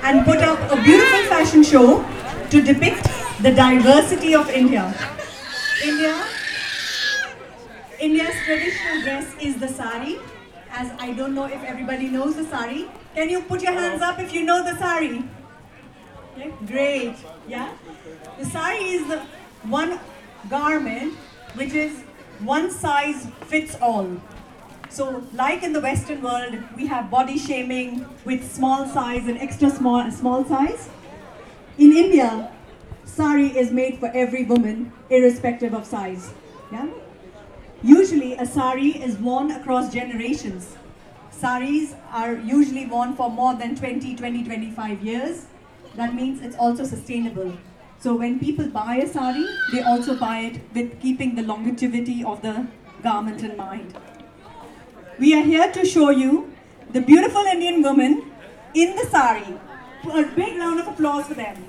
and put up a beautiful fashion show to depict the diversity of India. India, India's traditional dress is the sari, as I don't know if everybody knows the sari. Can you put your hands up if you know the sari? Okay, great, yeah. The sari is the one garment which is one size fits all. So, like in the Western world, we have body shaming with small size and extra small size. In India, sari is made for every woman, irrespective of size. Yeah? Usually, a sari is worn across generations. Saris are usually worn for more than 25 years. That means it's also sustainable. So when people buy a sari, they also buy it with keeping the longevity of the garment in mind. We are here to show you the beautiful Indian woman in the sari. A big round of applause for them.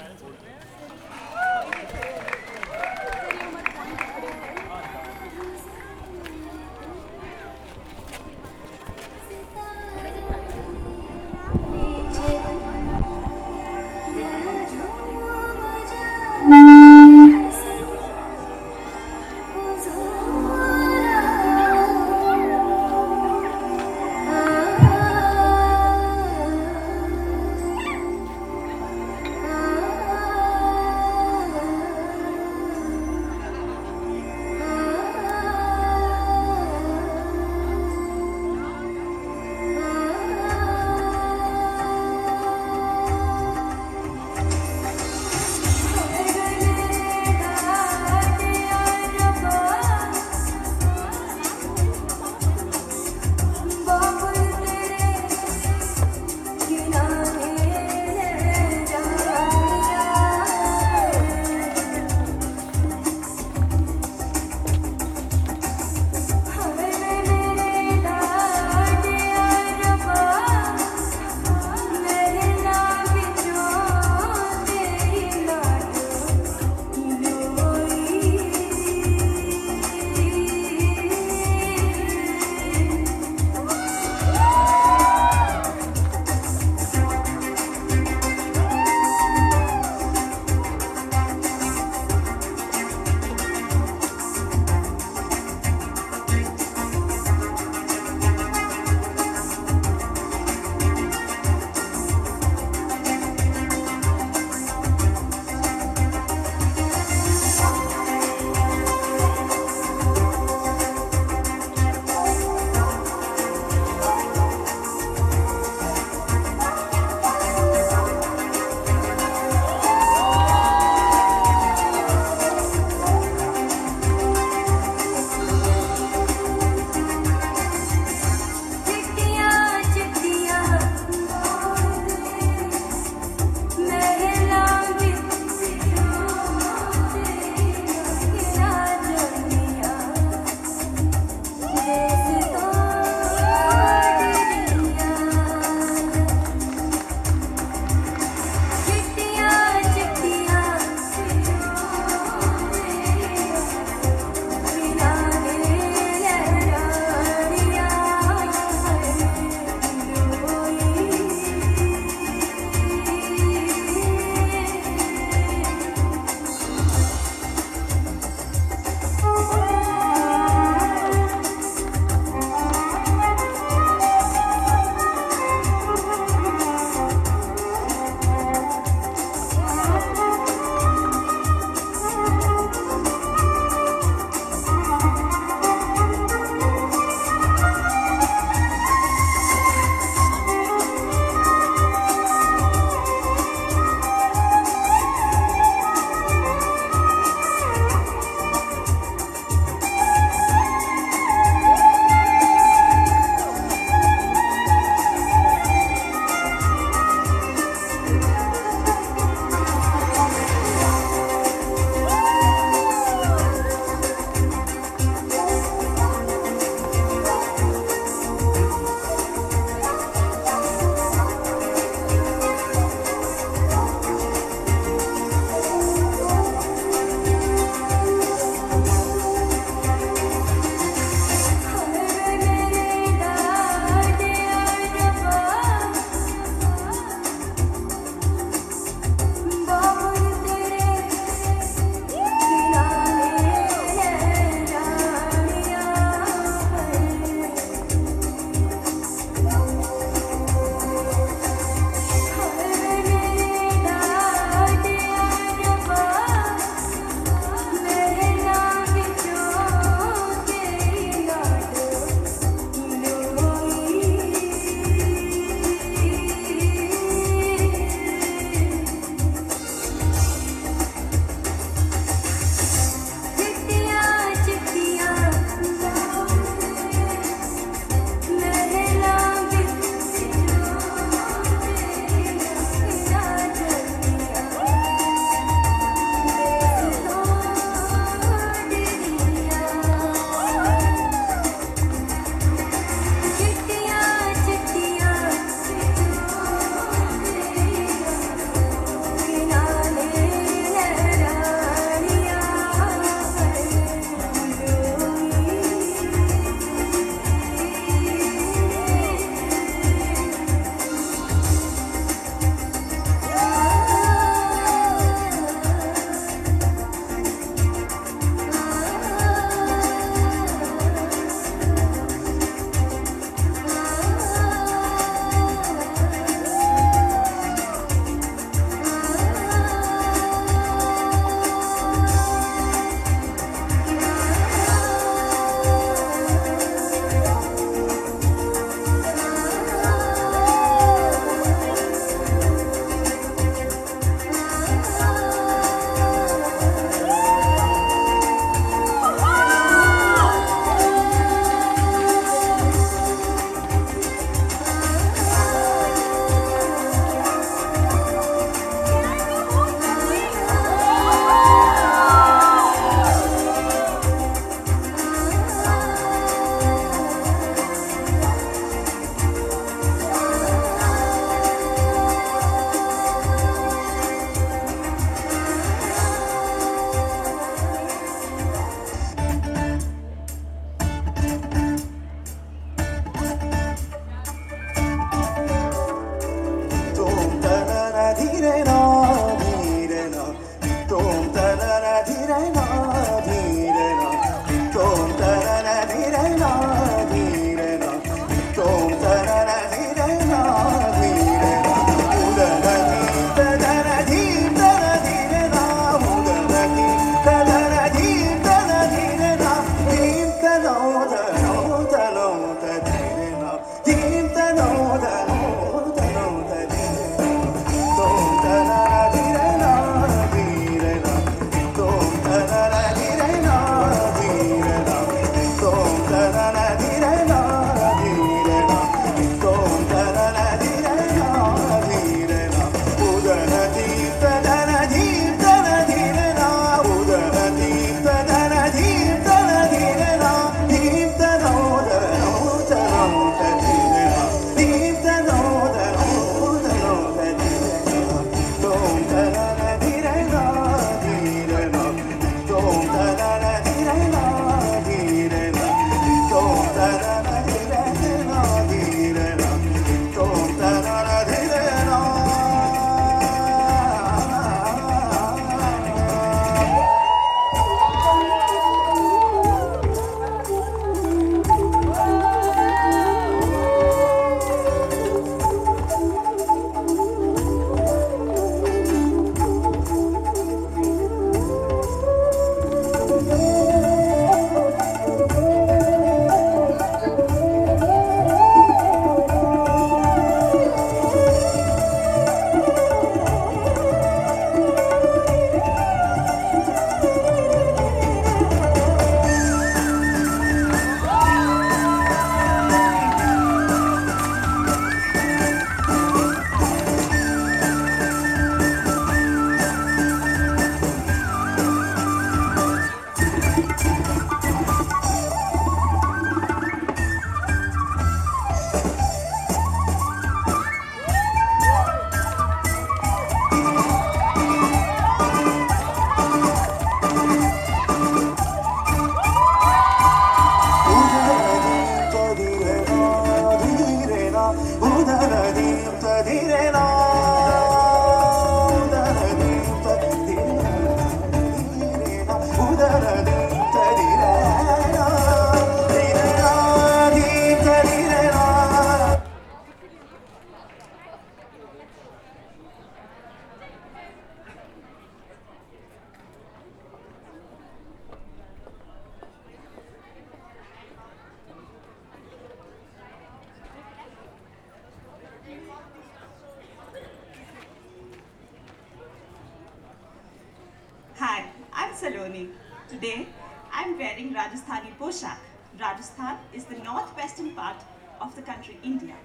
journey. Today, I'm wearing Rajasthani Poshak. Rajasthan is the northwestern part of the country, India.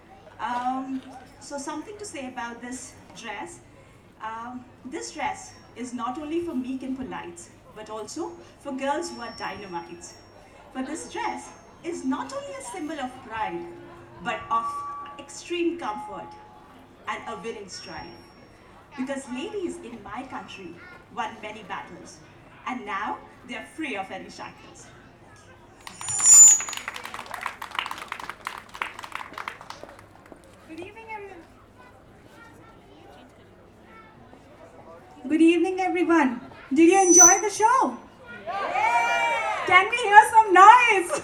So something to say about this dress. This dress is not only for meek and polites, but also for girls who are dynamites. For this dress is not only a symbol of pride, but of extreme comfort and a winning stride. Because ladies in my country won many battles, and now they are free of any shackles. Good evening, everyone. Good evening, everyone. Did you enjoy the show? Yeah. Can we hear some noise?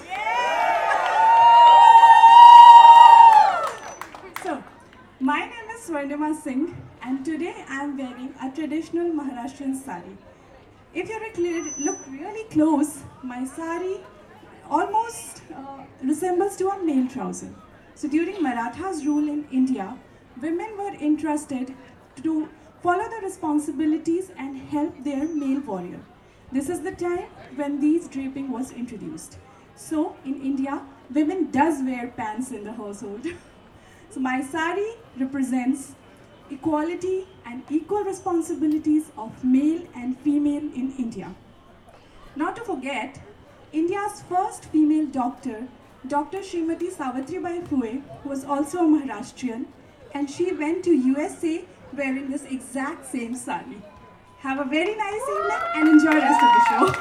Yeah. So, my name is Swarnima Singh, and today I am wearing a traditional Maharashtrian sari. If you look really close, my sari almost resembles to a male trouser. So during Marathas' rule in India, women were entrusted to follow the responsibilities and help their male warrior. This is the time when these draping was introduced. So in India, women does wear pants in the household. So my sari represents equality and equal responsibilities of male and female in India. Not to forget, India's first female doctor, Dr. Srimati Savitribai Phule, was also a Maharashtrian, and she went to USA wearing this exact same sari. Have a very nice evening and enjoy the rest of the show.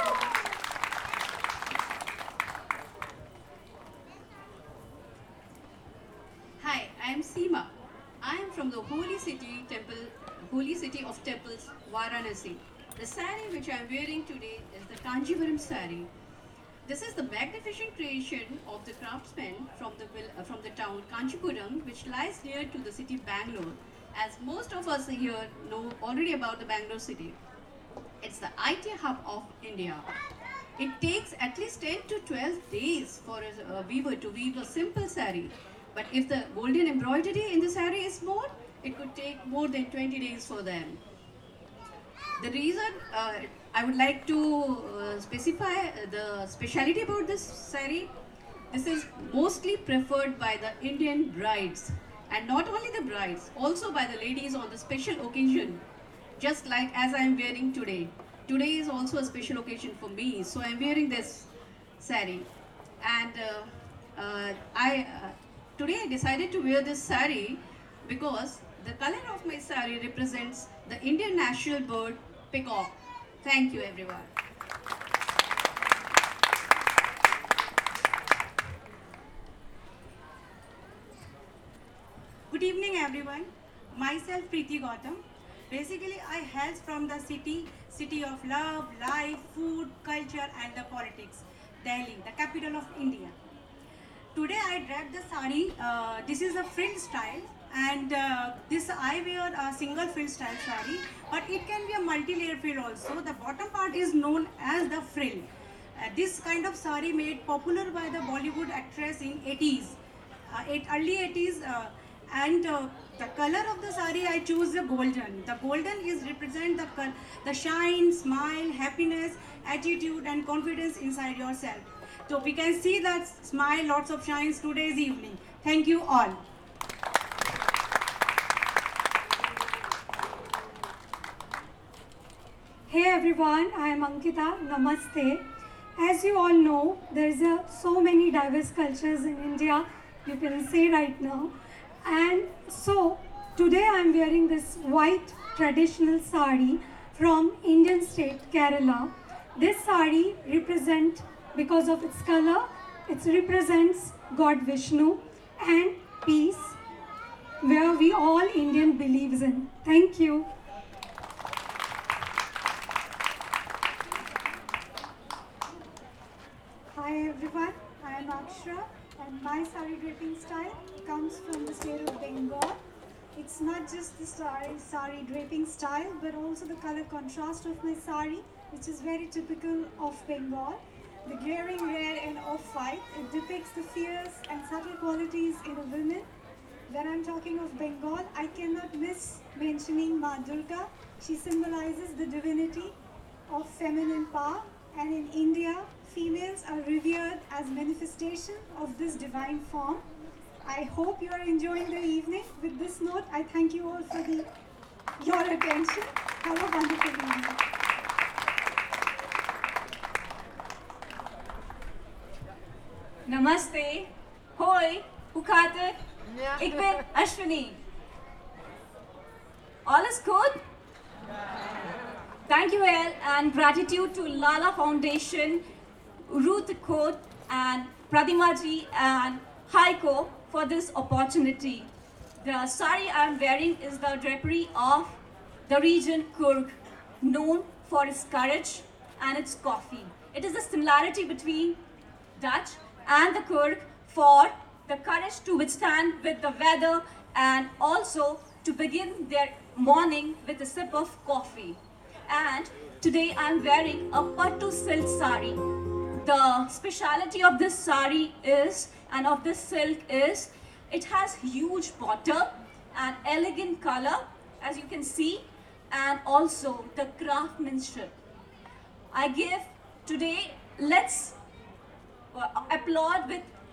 Hi, I am Seema. I am from the holy city of temples, Varanasi. The sari which I am wearing today is the Kanjivaram sari. This is the magnificent creation of the craftsmen from the town Kanchipuram, which lies near to the city Bangalore, as most of us here know already about the Bangalore city. It's the IT hub of India. It takes at least 10 to 12 days for a weaver to weave a simple sari. But if the golden embroidery in the sari is more, it could take more than 20 days for them. The reason I would like to specify the speciality about this sari, this is mostly preferred by the Indian brides, and not only the brides, also by the ladies on the special occasion, just like as I am wearing today. Today is also a special occasion for me, so I am wearing this sari. And today I decided to wear this sari because the color of my sari represents the Indian national bird, peacock. Thank you, everyone. Good evening, everyone. Myself Preeti Gautam. Basically, I hail from the city of love, life, food, culture, and the politics, Delhi, the capital of India. Today, I draped the sari. This is a frill style, and this I wear a single frill style sari, but it can be a multi-layer frill also. The bottom part is known as the frill. This kind of sari made popular by the Bollywood actress in 80s, early 80s, and the color of the sari I choose the golden. The golden is represent the shine, smile, happiness, attitude, and confidence inside yourself. So we can see that smile, lots of shines today's evening. Thank you all. Hey everyone, I am Ankita. Namaste. As you all know, there's so many diverse cultures in India, you can say right now. And so today I'm wearing this white traditional sari from Indian state Kerala. This sari represents, because of its color, it represents God Vishnu and peace, where we all Indian believes in. Thank you. Hi everyone, I am Akshra and my sari draping style comes from the state of Bengal. It's not just the sari draping style but also the color contrast of my sari, which is very typical of Bengal. The glaring red and off-white, it depicts the fierce and subtle qualities in a woman. When I'm talking of Bengal, I cannot miss mentioning Ma Durga. She symbolizes the divinity of feminine power, and in India, females are revered as manifestation of this divine form. I hope you are enjoying the evening. With this note, I thank you all for your attention. Have a wonderful evening. Namaste. Hoi. Hoe gaat het? Ik ben Ashwini. All is good? Thank you all, and gratitude to Lala Foundation, Ruth Kot and Pratimaji and Heiko for this opportunity. The sari I am wearing is the drapery of the region Kurg, known for its courage and its coffee. It is a similarity between Dutch and the Kurg for the courage to withstand with the weather and also to begin their morning with a sip of coffee. And today I am wearing a Pattu silk sari. The speciality of this sari is, and of this silk is, it has huge border and elegant color, as you can see, and also the craftsmanship. I give today, let's applaud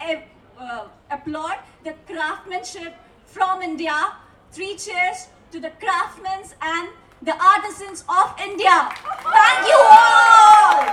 the craftsmanship from India. 3 cheers to the craftsmen and the artisans of India. Thank you all.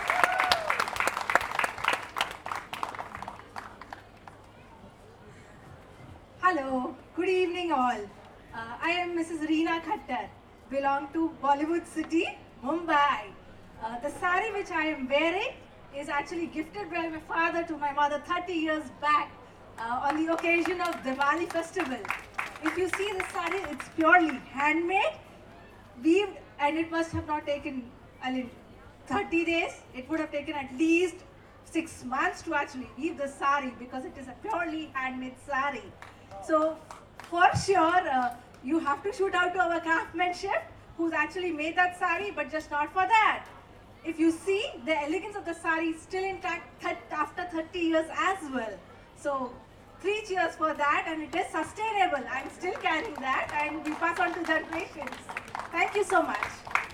Hello, good evening all. I am Mrs. Reena Khattar, belong to Bollywood city, Mumbai. The sari which I am wearing is actually gifted by my father to my mother 30 years back on the occasion of Diwali festival. If you see the sari, it's purely handmade, weaved, and it must have not taken 30 days. It would have taken at least 6 months to actually weave the sari because it is a purely handmade sari. So for sure, you have to shoot out to our craftsmanship who's actually made that sari, but just not for that. If you see, the elegance of the sari is still intact after 30 years as well. So 3 cheers for that, and it is sustainable. I'm still carrying that, and we pass on to generations. Thank you so much.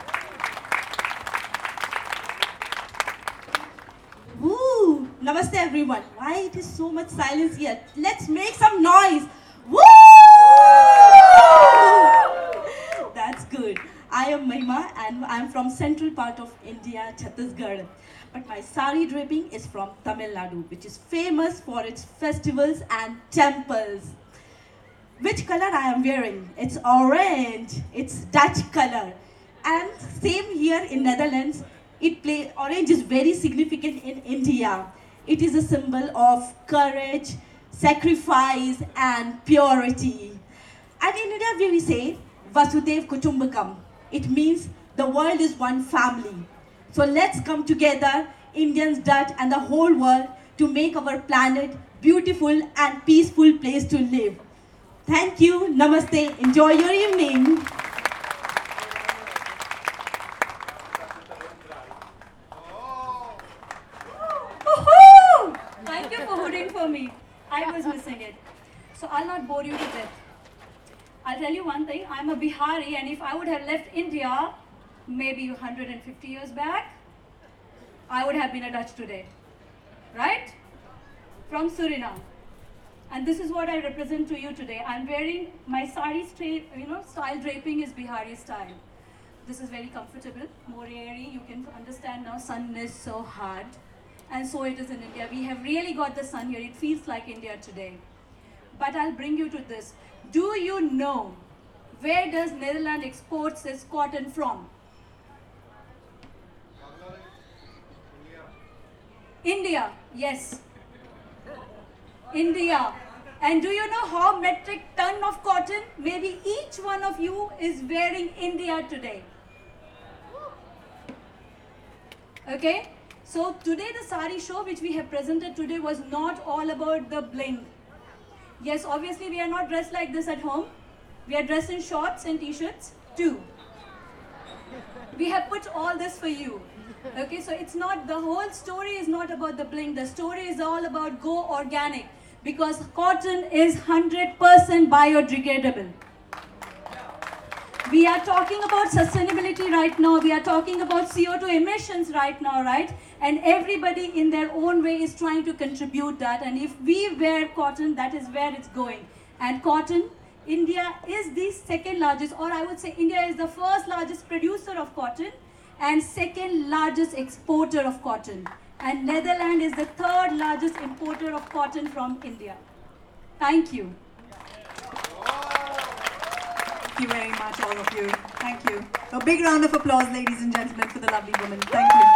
Woo! Namaste everyone. Why it is so much silence here? Let's make some noise. Woo! That's good. I am Mahima and I'm from central part of India, Chhattisgarh. But my sari draping is from Tamil Nadu, which is famous for its festivals and temples. Which color I am wearing? It's orange. It's Dutch color. And same here in Netherlands, orange is very significant in India. It is a symbol of courage, sacrifice, and purity. And in India, we say, Vasudev Kutumbakam. It means the world is one family. So let's come together, Indians, Dutch, and the whole world, to make our planet beautiful and peaceful place to live. Thank you. Namaste. Enjoy your evening. Thank you for hooting for me. I was missing it. So I'll not bore you to death. I'll tell you one thing. I'm a Bihari, and if I would have left India maybe 150 years back, I would have been a Dutch today. Right? From Suriname. And this is what I represent to you today. I'm wearing my sari style draping is Bihari style. This is very comfortable, more airy. You can understand now sun is so hard. And so it is in India. We have really got the sun here. It feels like India today. But I'll bring you to this. Do you know where does Netherlands exports its cotton from? India. Yes. India. And do you know how metric ton of cotton? Maybe each one of you is wearing India today. Okay? So today the sari show which we have presented today was not all about the bling. Yes, obviously we are not dressed like this at home. We are dressed in shorts and t-shirts too. We have put all this for you. Okay, so it's not, the whole story is not about the bling. The story is all about go organic, because cotton is 100% biodegradable. We are talking about sustainability right now. We are talking about CO2 emissions right now, right? And everybody in their own way is trying to contribute that. And if we wear cotton, that is where it's going. And cotton, India is the second largest, or I would say India is the first largest producer of cotton and second largest exporter of cotton. And Netherlands is the third largest importer of cotton from India. Thank you. Thank you very much, all of you. Thank you. A big round of applause, ladies and gentlemen, for the lovely woman. Thank you.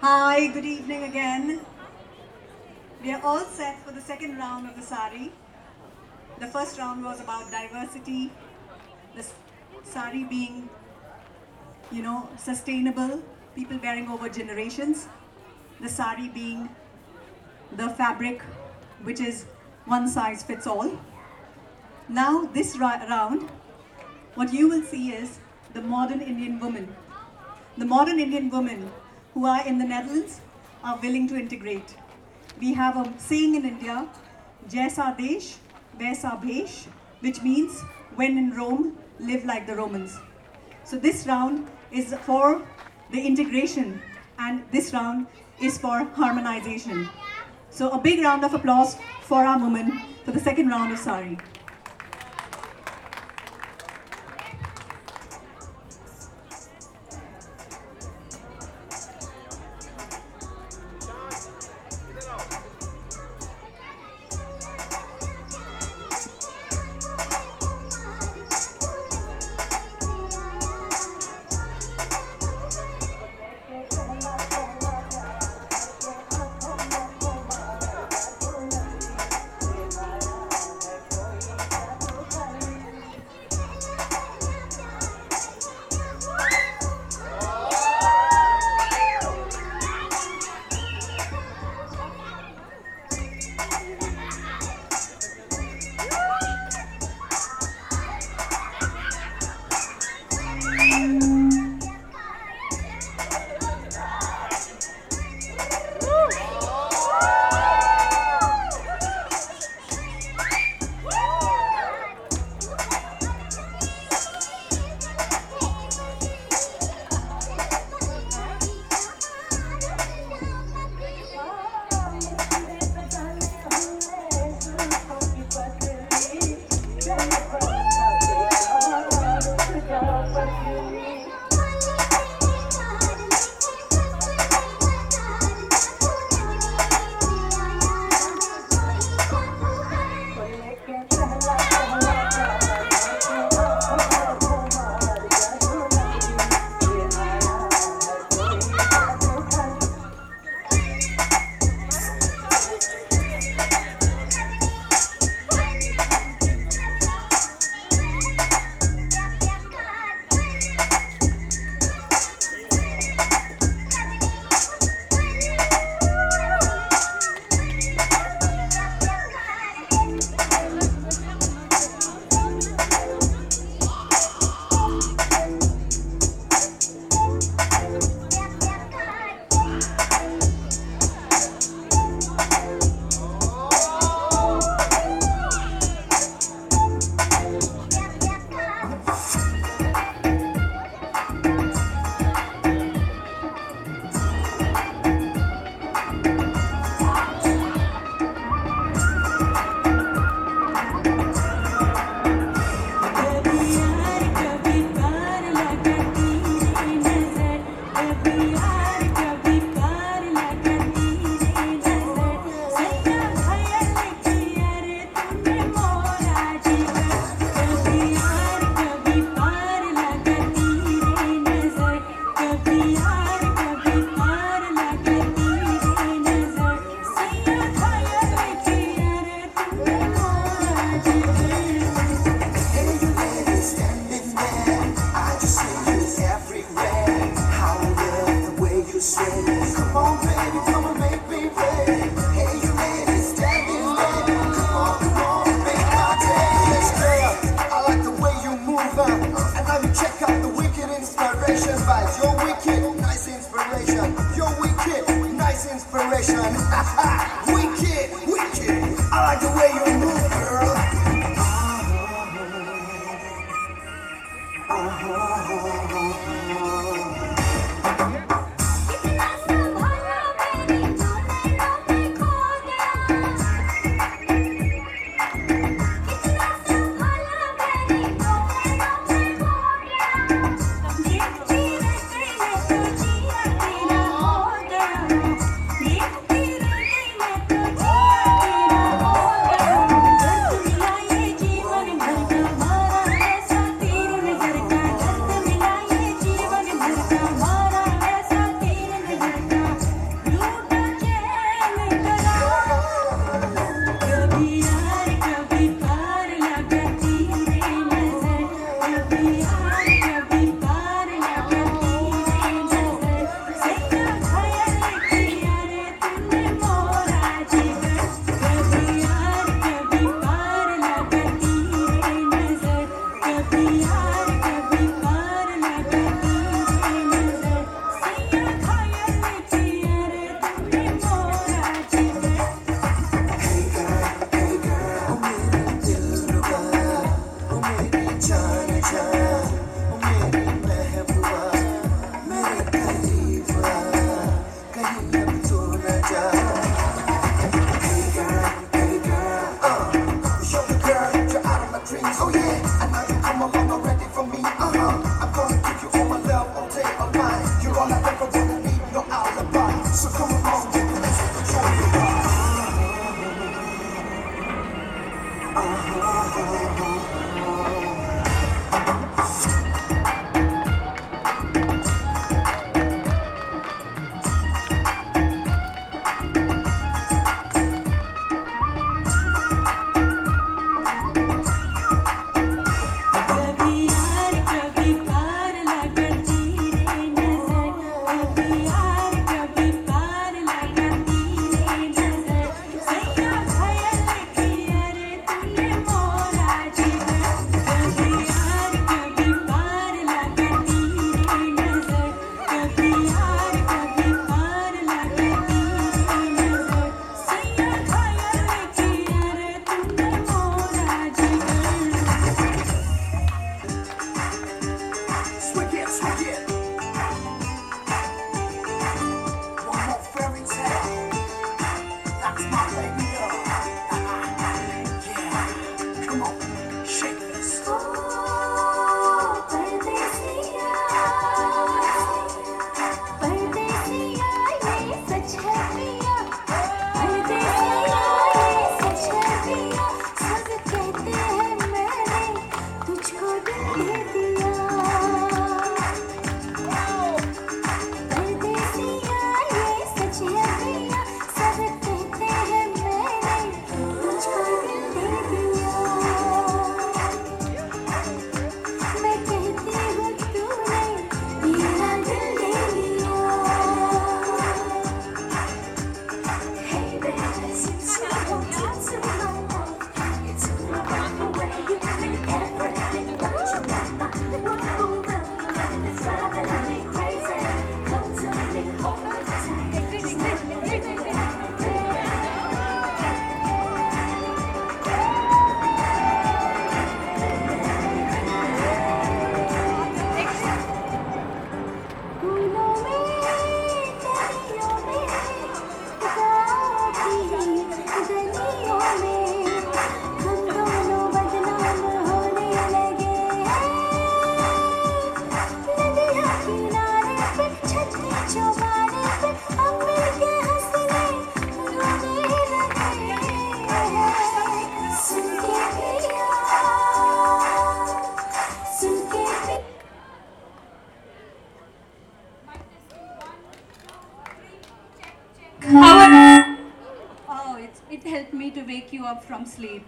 Hi, good evening again. We are all set for the second round of the sari. The first round was about diversity, the sari being, sustainable, people wearing over generations. The sari being the fabric which is one size fits all. Now this round, what you will see is the modern Indian woman. The modern Indian women who are in the Netherlands are willing to integrate. We have a saying in India, Jaisa Desh, Vaisa Bhesh, which means when in Rome, live like the Romans. So this round is for the integration and this round is for harmonization. So a big round of applause for our women for the second round of sari. It helped me to wake you up from sleep.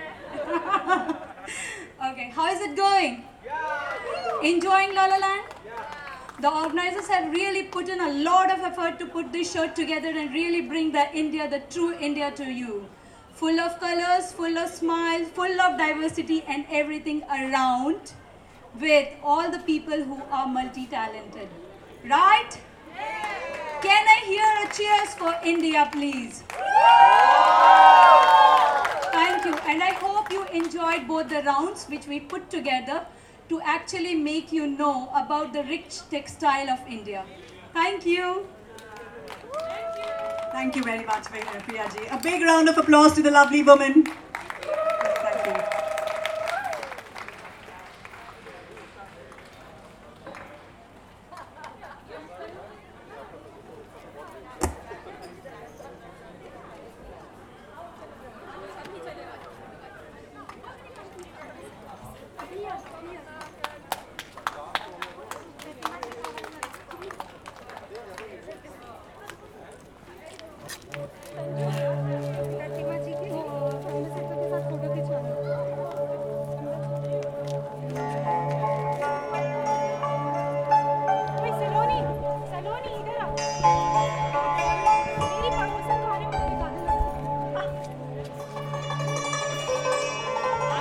Okay, how is it going? Enjoying La La Land? The organizers have really put in a lot of effort to put this show together and really bring the India, the true India to you. Full of colors, full of smiles, full of diversity and everything around, with all the people who are multi-talented. Right? Can I hear a cheers for India, please? Thank you. And I hope you enjoyed both the rounds which we put together to actually make you know about the rich textile of India. Thank you. Thank you very much, Priya ji. A big round of applause to the lovely woman.